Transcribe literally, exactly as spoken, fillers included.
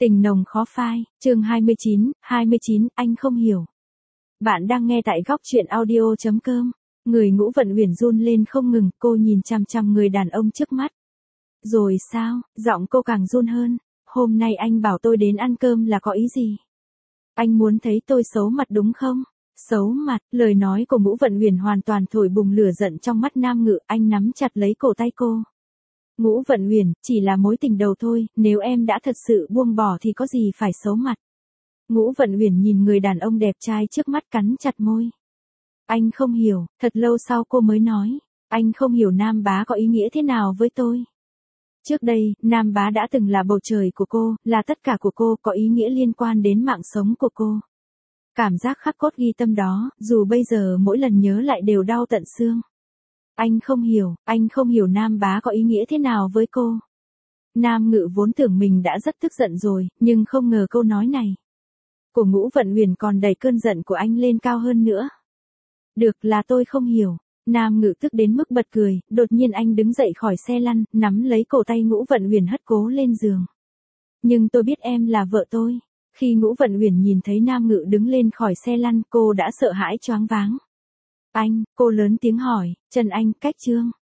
Tình nồng khó phai, chương hai mươi chín, hai mươi chín, anh không hiểu. Bạn đang nghe tại góc truyện audio chấm com. Người Ngũ Vận Uyển run lên không ngừng, cô nhìn chằm chằm người đàn ông trước mắt. Rồi sao, giọng cô càng run hơn, hôm nay anh bảo tôi đến ăn cơm là có ý gì? Anh muốn thấy tôi xấu mặt đúng không? Xấu mặt, lời nói của Ngũ Vận Uyển hoàn toàn thổi bùng lửa giận trong mắt Nam Ngự, anh nắm chặt lấy cổ tay cô. Ngũ Vận Uyển, chỉ là mối tình đầu thôi, nếu em đã thật sự buông bỏ thì có gì phải xấu mặt. Ngũ Vận Uyển nhìn người đàn ông đẹp trai trước mắt cắn chặt môi. Anh không hiểu, thật lâu sau cô mới nói, anh không hiểu Nam Bá có ý nghĩa thế nào với tôi. Trước đây, Nam Bá đã từng là bầu trời của cô, là tất cả của cô, có ý nghĩa liên quan đến mạng sống của cô. Cảm giác khắc cốt ghi tâm đó, dù bây giờ mỗi lần nhớ lại đều đau tận xương. Anh không hiểu, anh không hiểu Nam Bá có ý nghĩa thế nào với cô. Nam Ngự vốn tưởng mình đã rất tức giận rồi, nhưng không ngờ câu nói này của Ngũ Vận Uyển còn đẩy cơn giận của anh lên cao hơn nữa. Được, là tôi không hiểu. Nam Ngự tức đến mức bật cười, đột nhiên anh đứng dậy khỏi xe lăn, nắm lấy cổ tay Ngũ Vận Uyển hất cố lên giường. Nhưng tôi biết em là vợ tôi. Khi Ngũ Vận Uyển nhìn thấy Nam Ngự đứng lên khỏi xe lăn, cô đã sợ hãi choáng váng. Anh, cô lớn tiếng hỏi, Trần Anh, cách Trương.